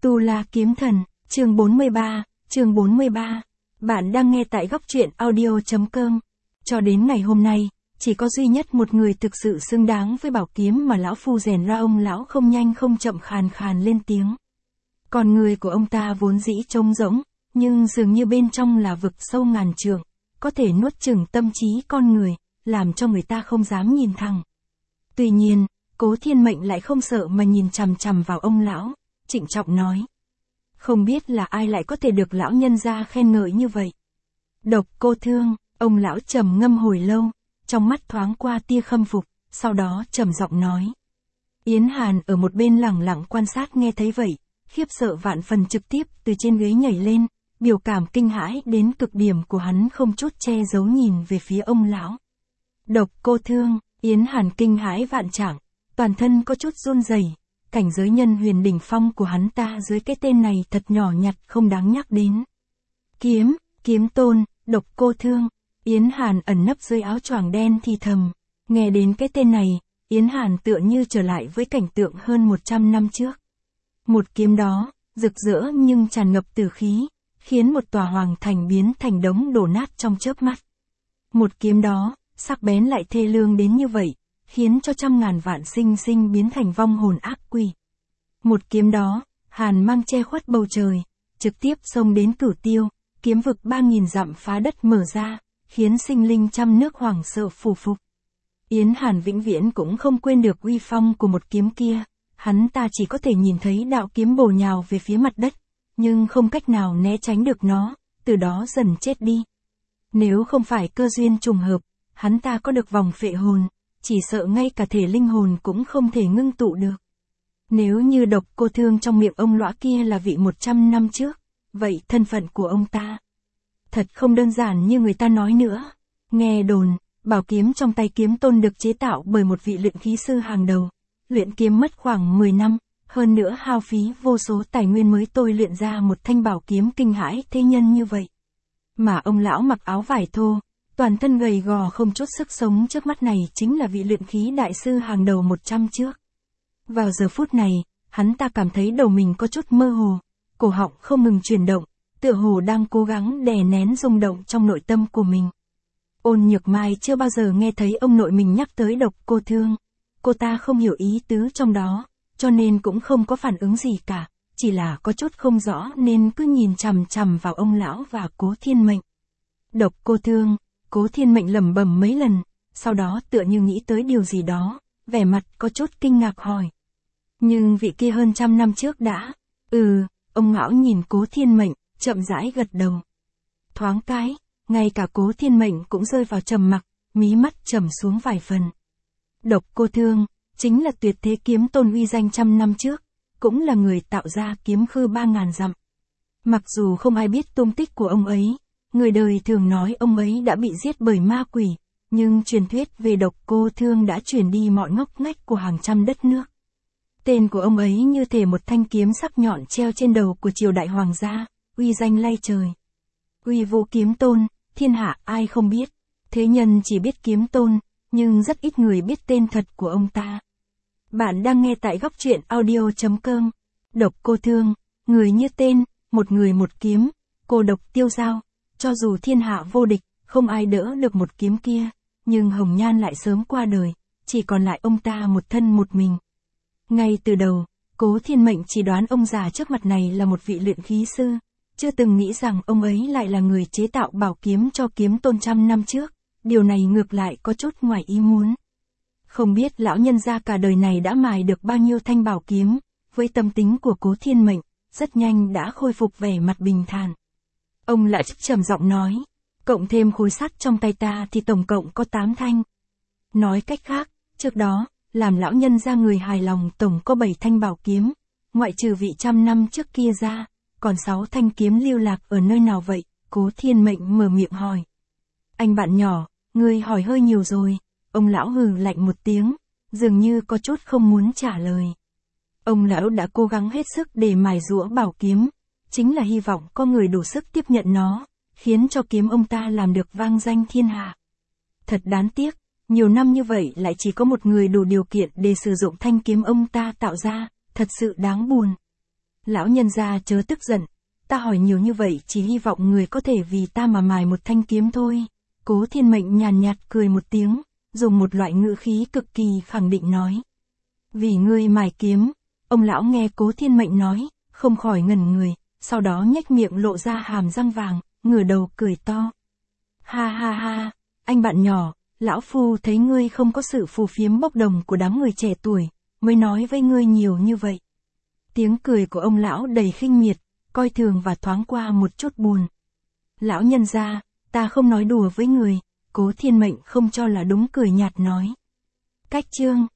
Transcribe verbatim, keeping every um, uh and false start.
Tu La Kiếm Thần, chương bốn mươi ba, chương bốn mươi ba. Bạn đang nghe tại góc truyện audio.com. Cho đến ngày hôm nay, chỉ có duy nhất một người thực sự xứng đáng với bảo kiếm mà lão phu rèn ra. Ông lão không nhanh không chậm khàn khàn lên tiếng. Con người của ông ta vốn dĩ trống rỗng, nhưng dường như bên trong là vực sâu ngàn trượng, có thể nuốt chửng tâm trí con người, làm cho người ta không dám nhìn thẳng. Tuy nhiên, Cố Thiên Mệnh lại không sợ mà nhìn chằm chằm vào ông lão, trịnh trọng nói. Không biết là ai lại có thể được lão nhân gia khen ngợi như vậy. Độc Cô Thương, ông lão trầm ngâm hồi lâu, trong mắt thoáng qua tia khâm phục, sau đó trầm giọng nói. Yến Hàn ở một bên lẳng lặng quan sát nghe thấy vậy, khiếp sợ vạn phần trực tiếp từ trên ghế nhảy lên, biểu cảm kinh hãi đến cực điểm của hắn không chút che giấu nhìn về phía ông lão. Độc Cô Thương, Yến Hàn kinh hãi vạn trạng, toàn thân có chút run rẩy. Cảnh giới nhân huyền đỉnh phong của hắn ta dưới cái tên này thật nhỏ nhặt không đáng nhắc đến. Kiếm, kiếm tôn, Độc Cô Thương, Yến Hàn ẩn nấp dưới áo choàng đen thì thầm. Nghe đến cái tên này, Yến Hàn tựa như trở lại với cảnh tượng hơn một trăm năm trước. Một kiếm đó, rực rỡ nhưng tràn ngập tử khí, khiến một tòa hoàng thành biến thành đống đổ nát trong chớp mắt. Một kiếm đó, sắc bén lại thê lương đến như vậy, khiến cho trăm ngàn vạn sinh sinh biến thành vong hồn ác quỷ. Một kiếm đó, hàn mang che khuất bầu trời, trực tiếp xông đến Cửu Tiêu, kiếm vực ba nghìn dặm phá đất mở ra, khiến sinh linh trăm nước hoảng sợ phủ phục. Yến Hàn vĩnh viễn cũng không quên được uy phong của một kiếm kia, hắn ta chỉ có thể nhìn thấy đạo kiếm bổ nhào về phía mặt đất, nhưng không cách nào né tránh được nó, từ đó dần chết đi. Nếu không phải cơ duyên trùng hợp, hắn ta có được vòng phệ hồn, chỉ sợ ngay cả thể linh hồn cũng không thể ngưng tụ được. Nếu như Độc Cô Thương trong miệng ông lõa kia là vị một trăm năm trước, vậy thân phận của ông ta thật không đơn giản như người ta nói nữa. Nghe đồn, bảo kiếm trong tay kiếm tôn được chế tạo bởi một vị luyện khí sư hàng đầu, luyện kiếm mất khoảng mười năm, hơn nữa hao phí vô số tài nguyên mới tôi luyện ra một thanh bảo kiếm kinh hãi thế nhân như vậy. Mà ông lão mặc áo vải thô, toàn thân gầy gò không chút sức sống trước mắt này chính là vị luyện khí đại sư hàng đầu một trăm trước. Vào giờ phút này, hắn ta cảm thấy đầu mình có chút mơ hồ, cổ họng không ngừng chuyển động, tựa hồ đang cố gắng đè nén rung động trong nội tâm của mình. Ôn Nhược Mai chưa bao giờ nghe thấy ông nội mình nhắc tới Độc Cô Thương. Cô ta không hiểu ý tứ trong đó, cho nên cũng không có phản ứng gì cả, chỉ là có chút không rõ nên cứ nhìn chằm chằm vào ông lão và Cố Thiên Mệnh. Độc Cô Thương, Cố Thiên Mệnh lẩm bẩm mấy lần, sau đó tựa như nghĩ tới điều gì đó, vẻ mặt có chút kinh ngạc hỏi. Nhưng vị kia hơn trăm năm trước đã, ừ, ông lão nhìn Cố Thiên Mệnh, chậm rãi gật đầu. Thoáng cái, ngay cả Cố Thiên Mệnh cũng rơi vào trầm mặc, mí mắt trầm xuống vài phần. Độc Cô Thương, chính là tuyệt thế kiếm tôn uy danh trăm năm trước, cũng là người tạo ra kiếm khư ba ngàn dặm. Mặc dù không ai biết tung tích của ông ấy, người đời thường nói ông ấy đã bị giết bởi ma quỷ, nhưng truyền thuyết về Độc Cô Thương đã truyền đi mọi ngóc ngách của hàng trăm đất nước. Tên của ông ấy như thể một thanh kiếm sắc nhọn treo trên đầu của triều đại hoàng gia, uy danh lay trời. Uy vũ kiếm tôn, thiên hạ ai không biết, thế nhân chỉ biết kiếm tôn, nhưng rất ít người biết tên thật của ông ta. Bạn đang nghe tại góc truyện audio.com. Độc Cô Thương, người như tên, một người một kiếm, cô độc tiêu dao, cho dù thiên hạ vô địch, không ai đỡ được một kiếm kia, nhưng Hồng Nhan lại sớm qua đời, chỉ còn lại ông ta một thân một mình. Ngay từ đầu, Cố Thiên Mệnh chỉ đoán ông già trước mặt này là một vị luyện khí sư, chưa từng nghĩ rằng ông ấy lại là người chế tạo bảo kiếm cho kiếm tôn trăm năm trước, điều này ngược lại có chút ngoài ý muốn. Không biết lão nhân gia cả đời này đã mài được bao nhiêu thanh bảo kiếm, với tâm tính của Cố Thiên Mệnh, rất nhanh đã khôi phục vẻ mặt bình thản. Ông lại trầm giọng nói, cộng thêm khối sắt trong tay ta thì tổng cộng có tám thanh. Nói cách khác, trước đó, làm lão nhân gia người hài lòng tổng có bảy thanh bảo kiếm, ngoại trừ vị trăm năm trước kia ra, còn sáu thanh kiếm lưu lạc ở nơi nào vậy? Cố Thiên Mệnh mở miệng hỏi. Anh bạn nhỏ, ngươi hỏi hơi nhiều rồi. Ông lão hừ lạnh một tiếng, dường như có chút không muốn trả lời. Ông lão đã cố gắng hết sức để mài giũa bảo kiếm, chính là hy vọng có người đủ sức tiếp nhận nó, khiến cho kiếm ông ta làm được vang danh thiên hạ. Thật đáng tiếc, nhiều năm như vậy lại chỉ có một người đủ điều kiện để sử dụng thanh kiếm ông ta tạo ra, thật sự đáng buồn. Lão nhân gia chớ tức giận, ta hỏi nhiều như vậy chỉ hy vọng người có thể vì ta mà mài một thanh kiếm thôi. Cố Thiên Mệnh nhàn nhạt cười một tiếng, dùng một loại ngữ khí cực kỳ khẳng định nói. Vì ngươi mài kiếm, ông lão nghe Cố Thiên Mệnh nói, không khỏi ngẩn người, sau đó nhếch miệng lộ ra hàm răng vàng, ngửa đầu cười to. Ha ha ha, anh bạn nhỏ, lão phu thấy ngươi không có sự phù phiếm bốc đồng của đám người trẻ tuổi, mới nói với ngươi nhiều như vậy. Tiếng cười của ông lão đầy khinh miệt, coi thường và thoáng qua một chút buồn. Lão nhân gia, ta không nói đùa với người, Cố Thiên Mệnh không cho là đúng cười nhạt nói. Cách chương